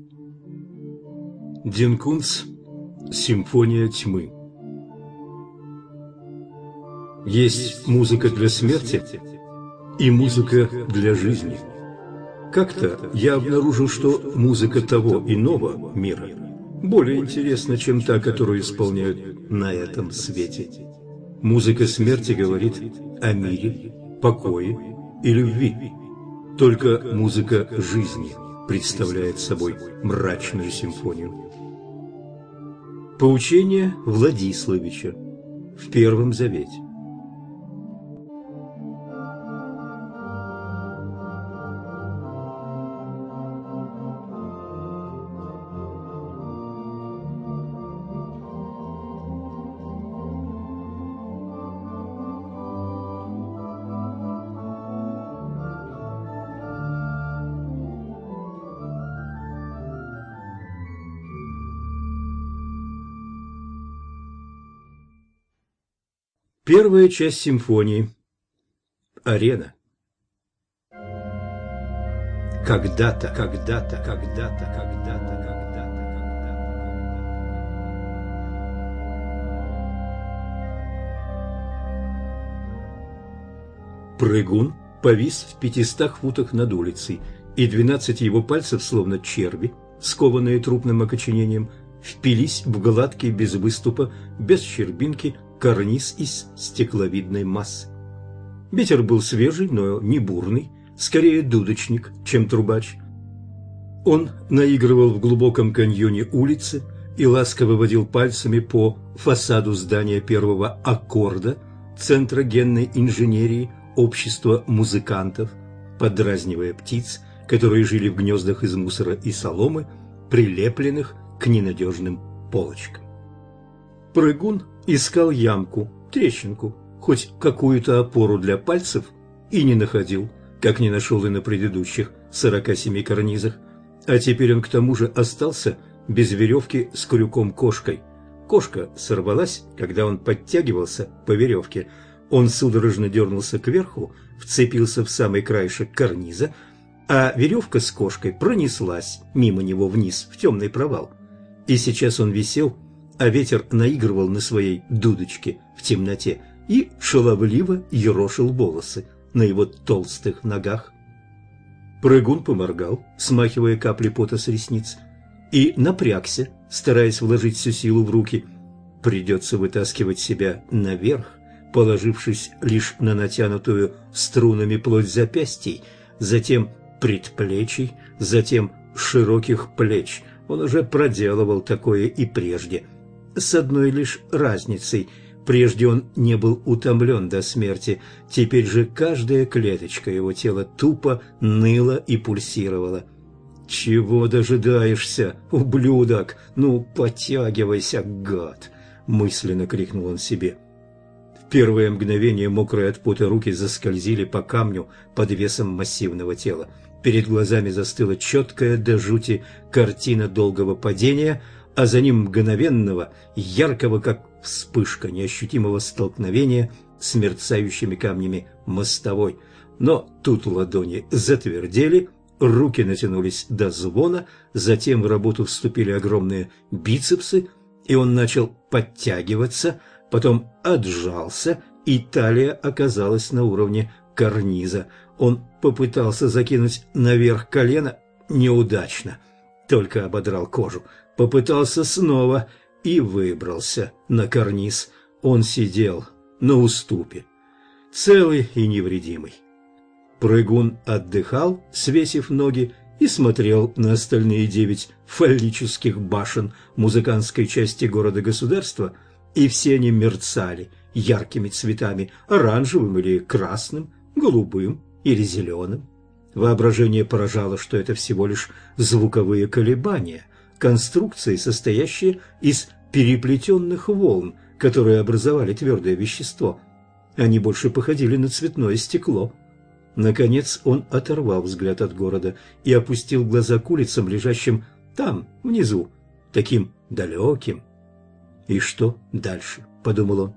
Дин Кунц. Симфония тьмы. Есть музыка для смерти и музыка для жизни. Как-то я обнаружил, что музыка того иного мира более интересна, чем та, которую исполняют на этом свете. Музыка смерти говорит о мире, покое и любви. Только музыка жизни представляет собой мрачную симфонию. Поучение Владиславича в Первом Завете. Первая часть симфонии. Арена. Когда-то, когда-то, когда-то, когда-то, когда-то. Прыгун повис в 500 футах над улицей, и 12 его пальцев, словно черви, скованные трупным окоченением, впились в гладкий, без выступа, без щербинки, карниз из стекловидной массы. Ветер был свежий, но не бурный, скорее дудочник, чем трубач. Он наигрывал в глубоком каньоне улицы и ласково водил пальцами по фасаду здания первого аккорда Центра генной инженерии Общества музыкантов, подразнивая птиц, которые жили в гнездах из мусора и соломы, прилепленных к ненадежным полочкам. Прыгун искал ямку, трещинку, хоть какую-то опору для пальцев и не находил, как не нашел и на предыдущих 47 карнизах. А теперь он к тому же остался без веревки с крюком-кошкой. Кошка сорвалась, когда он подтягивался по веревке. Он судорожно дернулся кверху, вцепился в самый краешек карниза, а веревка с кошкой пронеслась мимо него вниз в темный провал. И сейчас он висел, а ветер наигрывал на своей дудочке в темноте и шаловливо ерошил волосы на его толстых ногах. Прыгун поморгал, смахивая капли пота с ресниц, и напрягся, стараясь вложить всю силу в руки. Придется вытаскивать себя наверх, положившись лишь на натянутую струнами плоть запястий, затем предплечий, затем широких плеч. Он уже проделывал такое и прежде, с одной лишь разницей. Прежде он не был утомлен до смерти, теперь же каждая клеточка его тела тупо ныла и пульсировала. «Чего дожидаешься, ублюдок? Ну, подтягивайся, гад!» – мысленно крикнул он себе. В первое мгновение мокрые от пота руки заскользили по камню под весом массивного тела. Перед глазами застыла четкая до жути картина долгого падения, а за ним мгновенного, яркого, как вспышка, неощутимого столкновения с мерцающими камнями мостовой. Но тут ладони затвердели, руки натянулись до звона, затем в работу вступили огромные бицепсы, и он начал подтягиваться, потом отжался, и талия оказалась на уровне карниза. Он попытался закинуть наверх колено неудачно, только ободрал кожу. Попытался снова и выбрался на карниз. Он сидел на уступе, целый и невредимый. Прыгун отдыхал, свесив ноги, и смотрел на остальные 9 фаллических башен музыкантской части города-государства, и все они мерцали яркими цветами, оранжевым или красным, голубым или зеленым. Воображение поражало, что это всего лишь звуковые колебания, конструкции, состоящие из переплетенных волн, которые образовали твердое вещество. Они больше походили на цветное стекло. Наконец он оторвал взгляд от города и опустил глаза к улицам, лежащим там, внизу, таким далеким. «И что дальше?» – подумал он.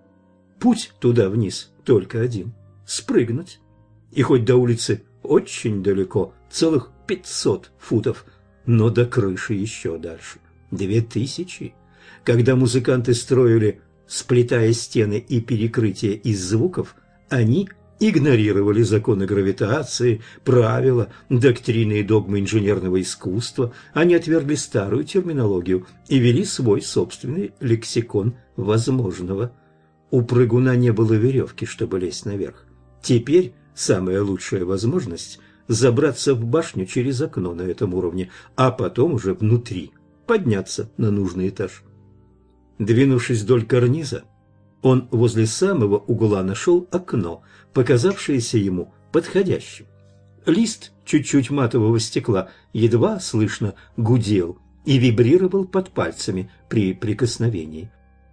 «Путь туда вниз только один – спрыгнуть. И хоть до улицы очень далеко, целых 500 футов, но до крыши еще дальше. 2000. Когда музыканты строили, сплетая стены и перекрытия из звуков, они игнорировали законы гравитации, правила, доктрины и догмы инженерного искусства, они отвергли старую терминологию и вели свой собственный лексикон возможного. У прыгуна не было веревки, чтобы лезть наверх. Теперь самая лучшая возможность – забраться в башню через окно на этом уровне, а потом уже внутри подняться на нужный этаж. Двинувшись вдоль карниза, он возле самого угла нашел окно, показавшееся ему подходящим. Лист чуть-чуть матового стекла едва слышно гудел и вибрировал под пальцами при прикосновении.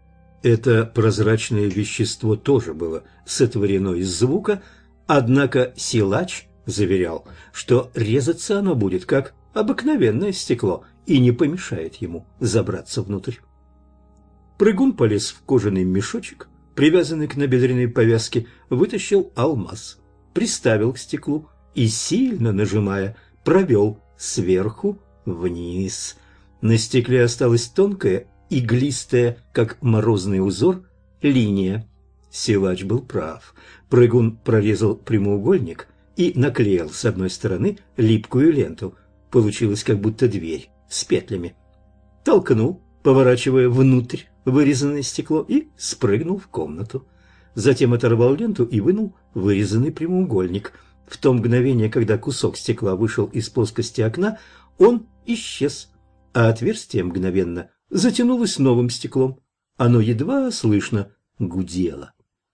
Это прозрачное вещество тоже было сотворено из звука, однако силач заверял, что резаться оно будет, как обыкновенное стекло, и не помешает ему забраться внутрь. Прыгун полез в кожаный мешочек, привязанный к набедренной повязке, вытащил алмаз, приставил к стеклу и, сильно нажимая, провел сверху вниз. На стекле осталась тонкая, иглистая, как морозный узор, линия. Силач был прав. Прыгун прорезал прямоугольник и наклеил с одной стороны липкую ленту. Получилось как будто дверь с петлями. Толкнул, поворачивая внутрь вырезанное стекло, и спрыгнул в комнату. Затем оторвал ленту и вынул вырезанный прямоугольник. В то мгновение, когда кусок стекла вышел из плоскости окна, он исчез, а отверстие мгновенно затянулось новым стеклом. Оно едва слышно гудело.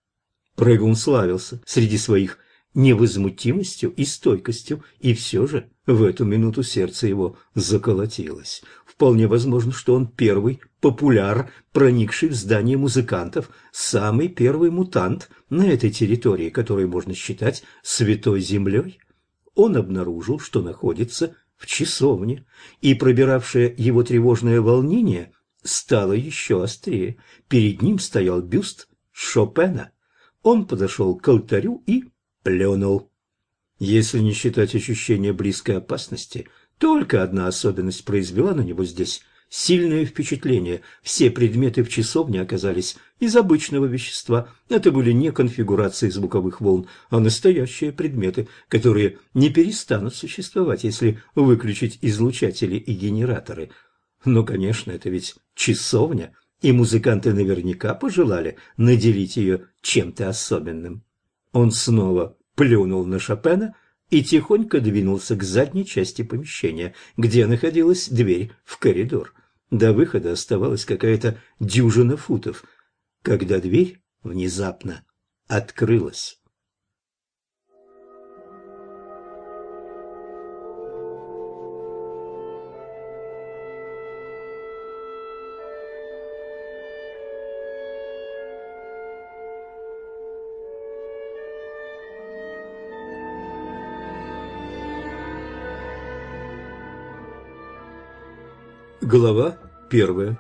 Прыгун славился среди своих невозмутимостью и стойкостью, и все же в эту минуту сердце его заколотилось. Вполне возможно, что он первый популяр, проникший в здание музыкантов, самый первый мутант на этой территории, который можно считать святой землей. Он обнаружил, что находится в часовне, и пробиравшее его тревожное волнение стало еще острее. Перед ним стоял бюст Шопена. Он подошел к алтарю и плюнул. Если не считать ощущения близкой опасности, только одна особенность произвела на него здесь сильное впечатление. Все предметы в часовне оказались из обычного вещества. Это были не конфигурации звуковых волн, а настоящие предметы, которые не перестанут существовать, если выключить излучатели и генераторы. Но, конечно, это ведь часовня, и музыканты наверняка пожелали наделить ее чем-то особенным. Он снова плюнул на Шопена и тихонько двинулся к задней части помещения, где находилась дверь в коридор. До выхода оставалась какая-то дюжина футов, когда дверь внезапно открылась. Глава 1.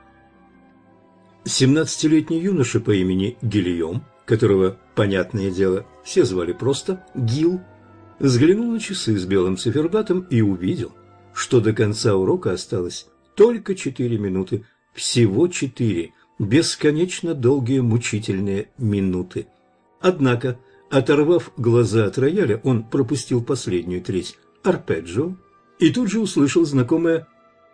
17-летний юноша по имени Гильем, которого, понятное дело, все звали просто Гил, взглянул на часы с белым циферблатом и увидел, что до конца урока осталось только 4 минуты, всего 4, бесконечно долгие мучительные минуты. Однако, оторвав глаза от рояля, он пропустил последнюю треть арпеджио и тут же услышал знакомое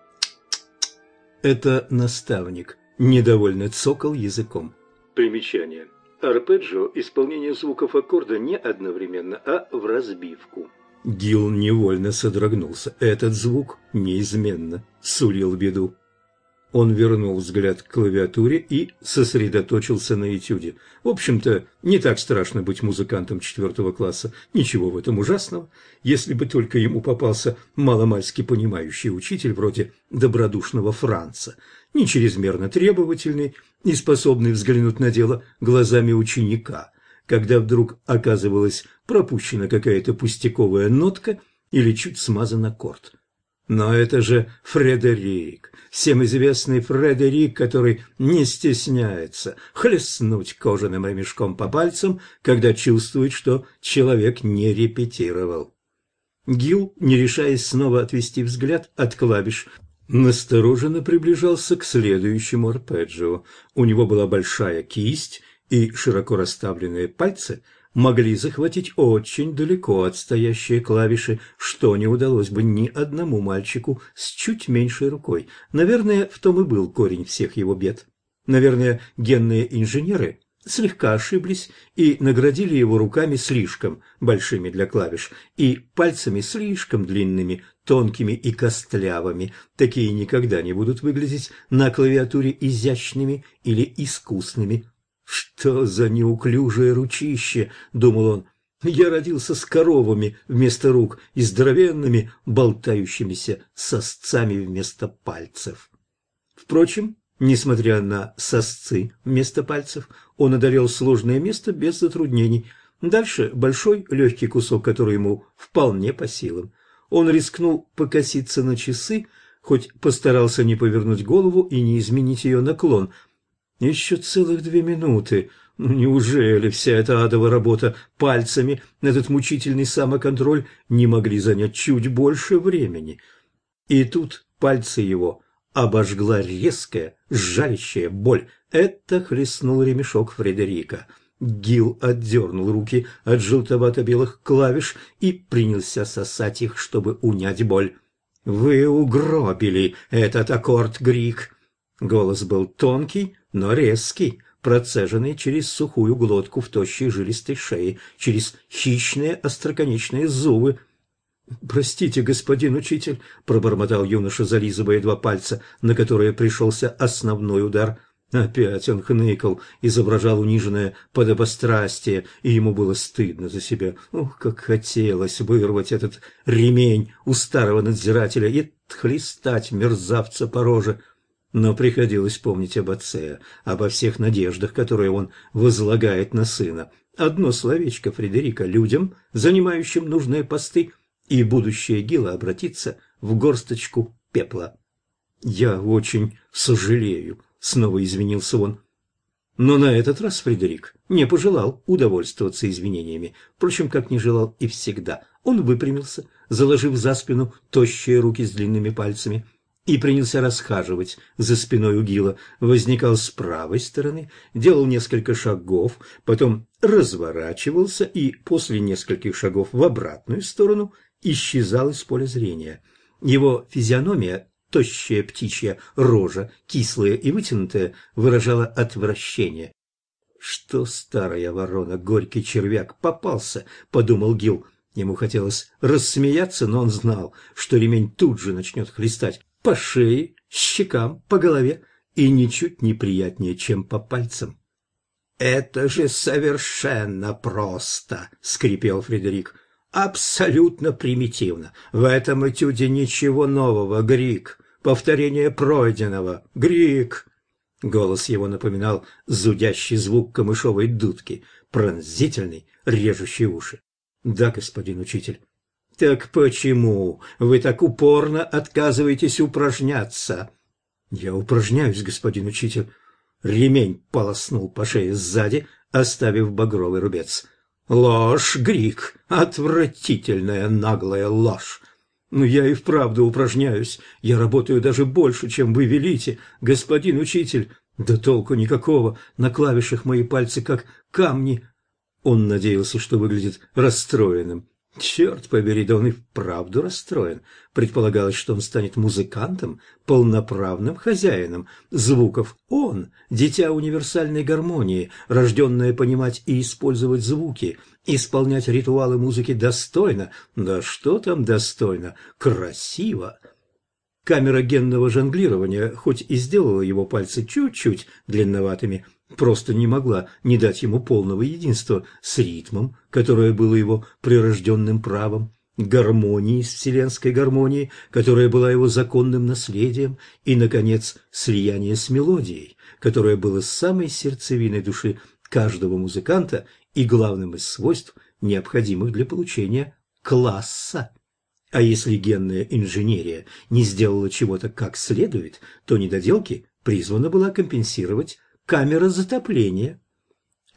«Это наставник», недовольно цокал языком. Примечание. Арпеджио – исполнение звуков аккорда не одновременно, а в разбивку. Гил невольно содрогнулся. Этот звук неизменно сулил беду. Он вернул взгляд к клавиатуре и сосредоточился на этюде. В общем-то, не так страшно быть музыкантом 4 класса. Ничего в этом ужасного, если бы только ему попался маломальски понимающий учитель вроде добродушного Франца, не чрезмерно требовательный и способный взглянуть на дело глазами ученика, когда вдруг оказывалась пропущена какая-то пустяковая нотка или чуть смазан аккорд. Но это же Фредерик, всем известный Фредерик, который не стесняется хлестнуть кожаным ремешком по пальцам, когда чувствует, что человек не репетировал. Гил, не решаясь снова отвести взгляд от клавиш, настороженно приближался к следующему арпеджио. У него была большая кисть, и широко расставленные пальцы могли захватить очень далеко отстоящие клавиши, что не удалось бы ни одному мальчику с чуть меньшей рукой. Наверное, в том и был корень всех его бед. Наверное, генные инженеры слегка ошиблись и наградили его руками слишком большими для клавиш и пальцами слишком длинными, тонкими и костлявыми. Такие никогда не будут выглядеть на клавиатуре изящными или искусными. «Что за неуклюжее ручище?» – думал он. «Я родился с коровами вместо рук и здоровенными болтающимися сосцами вместо пальцев». Впрочем, несмотря на сосцы вместо пальцев, он одолел сложное место без затруднений. Дальше большой легкий кусок, который ему вполне по силам. Он рискнул покоситься на часы, хоть постарался не повернуть голову и не изменить ее наклон. Еще целых 2 минуты. Ну, неужели вся эта адовая работа пальцами, этот мучительный самоконтроль не могли занять чуть больше времени? И тут пальцы его обожгла резкая, жалящая боль. Это хлестнул ремешок Фредерика. Гил отдернул руки от желтовато-белых клавиш и принялся сосать их, чтобы унять боль. «Вы угробили этот аккорд, Грик!» Голос был тонкий, но резкий, процеженный через сухую глотку в тощей жилистой шее, через хищные остроконечные зубы. «Простите, господин учитель», — пробормотал юноша, зализывая 2 пальца, на которые пришелся основной удар. Опять он хныкал, изображал униженное подобострастие, и ему было стыдно за себя. Ох, как хотелось вырвать этот ремень у старого надзирателя и хлестать мерзавца по роже. Но приходилось помнить об отце, обо всех надеждах, которые он возлагает на сына. Одно словечко Фредерика людям, занимающим нужные посты, и будущее Гила обратится в горсточку пепла. «Я очень сожалею», — снова извинился он. Но на этот раз Фредерик не пожелал удовольствоваться извинениями, впрочем, как не желал и всегда. Он выпрямился, заложив за спину тощие руки с длинными пальцами, и принялся расхаживать за спиной у Гила. Возникал с правой стороны, делал несколько шагов, потом разворачивался и после нескольких шагов в обратную сторону исчезал из поля зрения. Его физиономия, тощая птичья рожа, кислая и вытянутая, выражала отвращение. «Что старая ворона, горький червяк, попался?» – подумал Гил. Ему хотелось рассмеяться, но он знал, что ремень тут же начнет хлестать по шее, щекам, по голове, и ничуть не приятнее, чем по пальцам. «Это же совершенно просто!» – скрипел Фредерик. «Абсолютно примитивно. В этом этюде ничего нового, Грик. Повторение пройденного, Грик!» Голос его напоминал зудящий звук камышовой дудки, пронзительный, режущий уши. «Да, господин учитель». «Так почему вы так упорно отказываетесь упражняться?» «Я упражняюсь, господин учитель». Ремень полоснул по шее сзади, оставив багровый рубец. «Ложь, Грик! Отвратительная наглая ложь! Но я и вправду упражняюсь. Я работаю даже больше, чем вы велите, господин учитель. Да толку никакого. На клавишах мои пальцы как камни». Он надеялся, что выглядит расстроенным. Черт побери, да он и вправду расстроен. Предполагалось, что он станет музыкантом, полноправным хозяином звуков. Он – дитя универсальной гармонии, рожденное понимать и использовать звуки, исполнять ритуалы музыки достойно. Да что там достойно? Красиво! Камера генного жонглирования, хоть и сделала его пальцы чуть-чуть длинноватыми, просто не могла не дать ему полного единства с ритмом, которое было его прирожденным правом, гармонией с вселенской гармонией, которая была его законным наследием, и, наконец, слияние с мелодией, которое было самой сердцевиной души каждого музыканта и главным из свойств, необходимых для получения класса. А если генная инженерия не сделала чего-то как следует, то недоделки призвана была компенсировать камера затопления.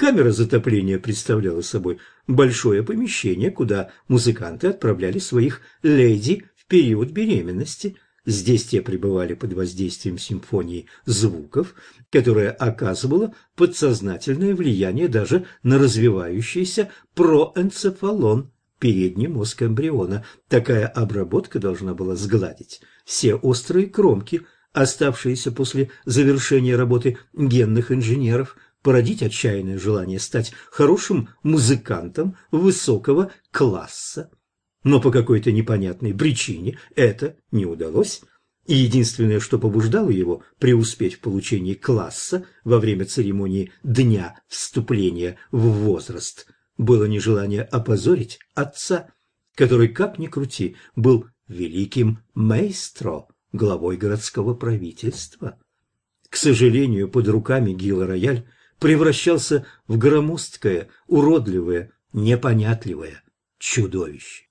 Камера затопления представляла собой большое помещение, куда музыканты отправляли своих леди в период беременности. Здесь те пребывали под воздействием симфонии звуков, которая оказывала подсознательное влияние даже на развивающийся проэнцефалон, передний мозг эмбриона. Такая обработка должна была сгладить все острые кромки, оставшиеся после завершения работы генных инженеров, породить отчаянное желание стать хорошим музыкантом высокого класса. Но по какой-то непонятной причине это не удалось, и единственное, что побуждало его преуспеть в получении класса во время церемонии дня вступления в возраст, было нежелание опозорить отца, который, как ни крути, был великим маэстро, главой городского правительства. К сожалению, под руками Гила рояль превращался в громоздкое, уродливое, непонятливое чудовище.